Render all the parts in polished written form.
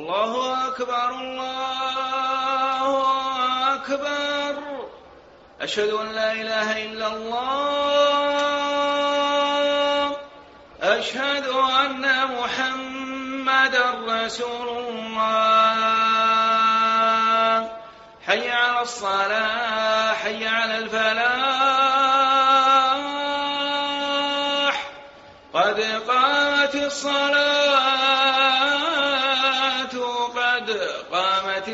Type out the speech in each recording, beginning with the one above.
الله أكبر الله أكبر. أشهد أن لا إله إلا الله. أشهد أن محمدا رسول الله. حي على الصلاة حي على الفلاح. قد قامت الصلاة قد قامت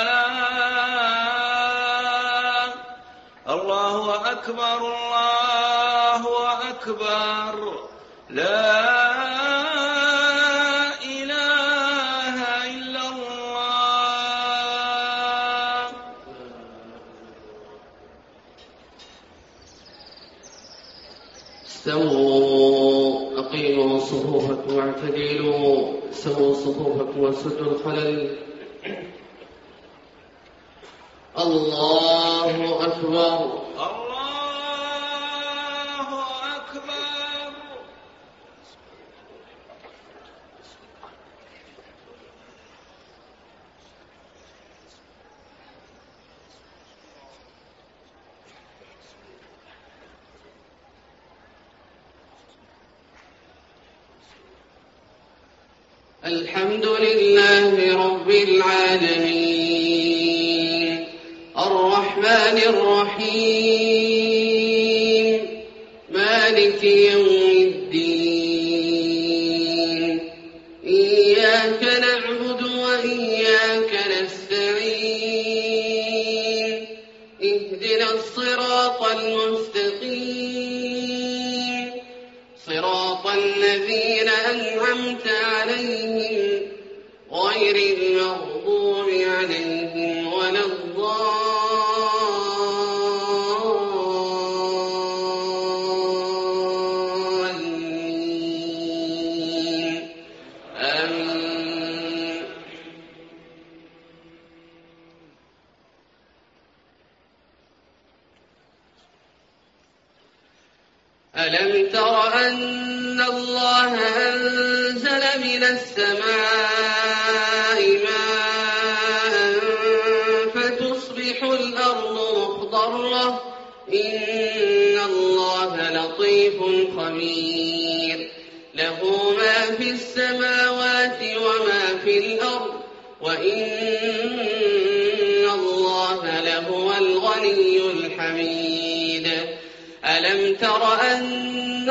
الصلاة. الله أكبر الله أكبر. لا إله إلا الله. استووا أقيموا صفوفكم واعتدلوا. سووا صفوفكم وسدوا الخلل. الله أكبر الله أكبر. الحمد لله رب العالمين الرحمن الرحيم مالك يوم الدين. إياك نعبد وإياك نستعين. اهدنا الصراط المستقيم صراط الذين أنعمت عليهم غير المغضوب عليهم ولا الضالين. آمين. ألم تر أن الله أنزل من السماء ماء فتصبح الأرض مخضرة. إن الله لطيف خبير. له ما في السماوات وما في الأرض وإن الله لهو الغني الحميد. ألم تر أن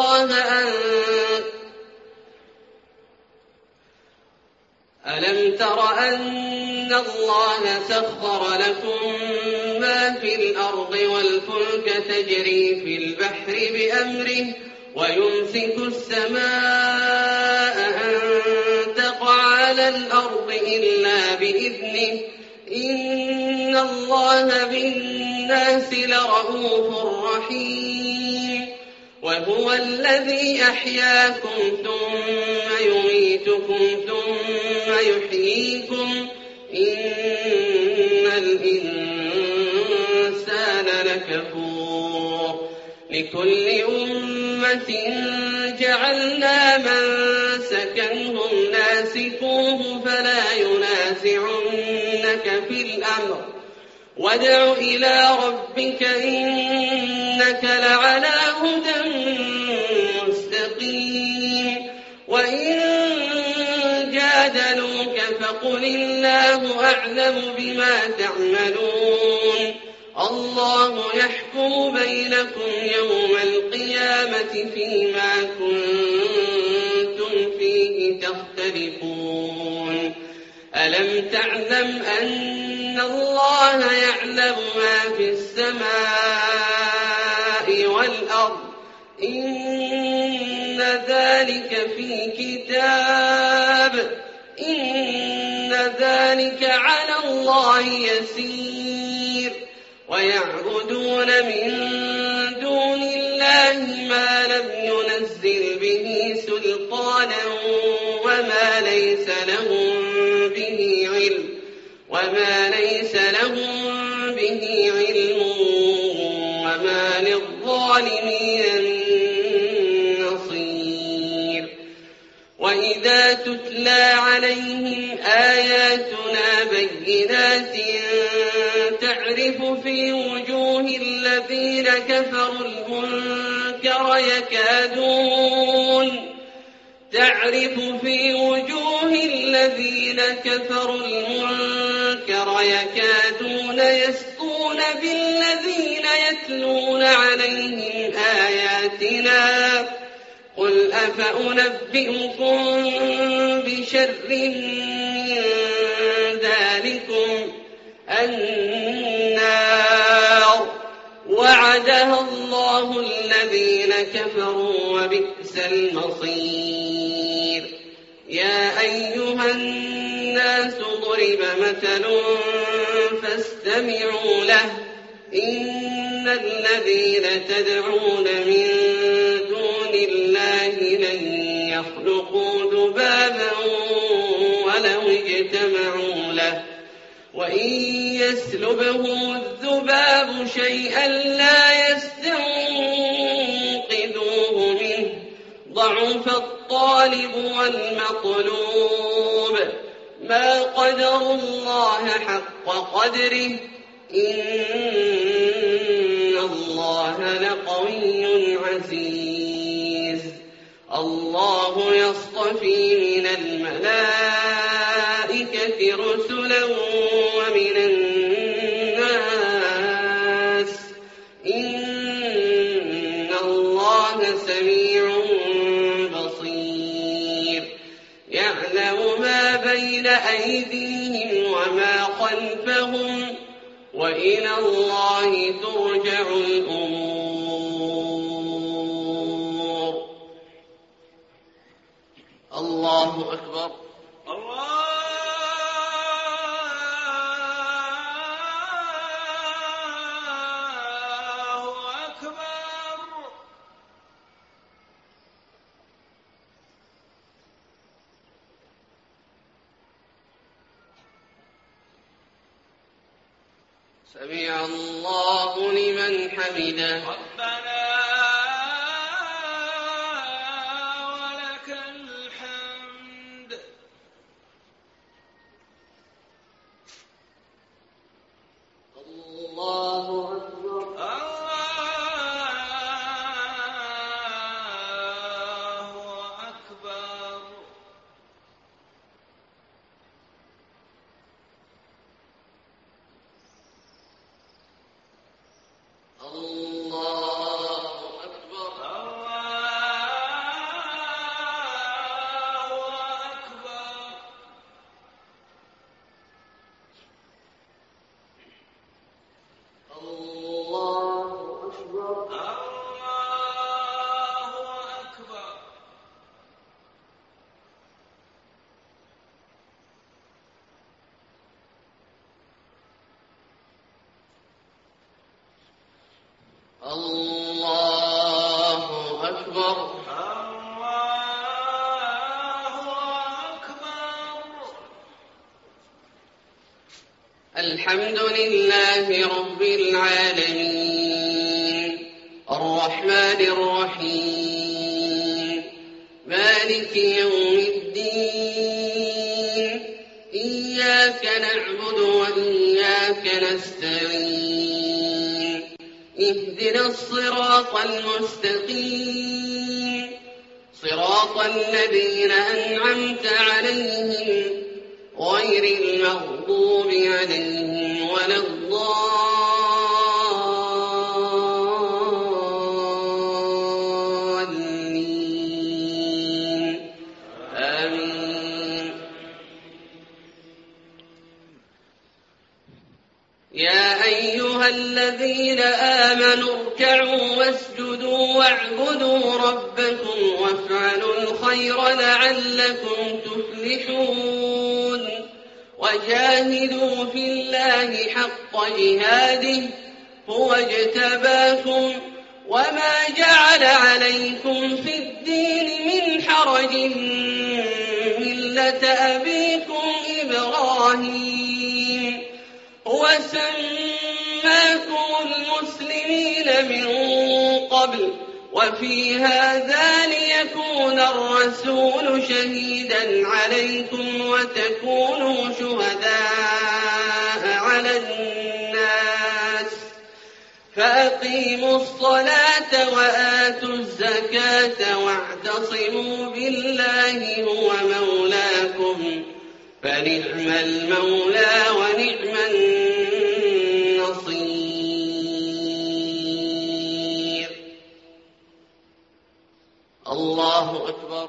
الله سخر لكم ما في الأرض والفلك تجري في البحر بأمره ويمسك السماء أن تقع على الأرض إلا بإذنه. إن الله بالناس لرءوف رحيم. وهو الذي أحياكم ثم يميتكم ثم يحييكم. إن الإنسان لكفور. لكل أمة جعلنا منسكا هم ناسكوه فلا ينازعنك في الأمر. وادع إلى ربك إنك لعلى هدى مستقيم. وإن جادلوك فقل الله أعلم بما تعملون. الله يحكم بينكم يوم القيامة فيما كنتم فيه تختلفون. ألم تعلم أن الله يعلم ما في السماء والأرض. إن ذلك في كتاب. إن ذلك على الله يسير. ويعبدون من دون الله ما لم ينزل به سلطانا وما ليس لهم به علم وما للظالمين من نصير. وإذا تتلى عليهم آياتنا بينات تعرف في وجوه الذين كفروا المنكر يكادون يسطون بالذين يتلون عليهم آياتنا قل أفأنبئكم بشر من ذلكم النار وعدها الله الذين كفروا وبئس المصير. يا أيها الناس ضرب مثل فاستمعوا له إن الذين تدعون من دون الله لن يخلقوا ذبابا ولو اجتمعوا له وإن يسلبهم الذباب شيئا لا يستنقذوه منه ضعف الطالب والمطلوب ما قدروا الله حق قدره إن الله لقوي عزيز. الله يصطفي من الملائكة رسلا ومن الناس إن الله سميع بصير. يعلم ما بين أيديهم وما خلفهم وإلى الله ترجع الأمور. الله أكبر. الله أكبر. سمع الله لمن حمده. ربنا ولك الحمد. الله أكبر. الله أكبر. الله أكبر. الله أكبر. الله أكبر. الحمد لله رب العالمين الرحمن الرحيم مالك يوم الدين إياك نعبد وإياك نستعين اهدنا الصراط المستقيم صراط الذين أنعمت عليهم غير المغضوب عليهم ولا الضالين آمين. يا أيها الذين آمنوا اركعوا واسجدوا واعبدوا ربكم وافعلوا الخير لعلكم تفلحون وجاهدوا في الله حق جهاده هو اجتباكم وما جعل عليكم في الدين من حرج ملة أبيكم إبراهيم هو سماكم المسلمين من قبل وفي هذا ليكون الرسول شهيدا عليكم وتكونوا شهداء على الناس فأقيموا الصلاة وآتوا الزكاة واعتصموا بالله هو مولاكم فنعم المولى ونعم النصير. الله أكبر.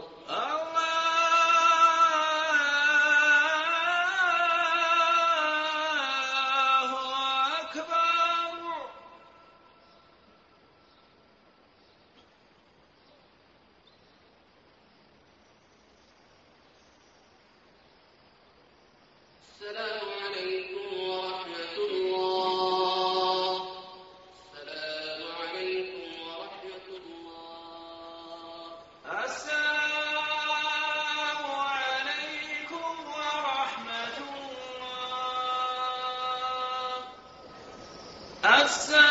السلام عليكم ورحمة الله. السلام عليكم ورحمة الله. السلام عليكم ورحمة الله.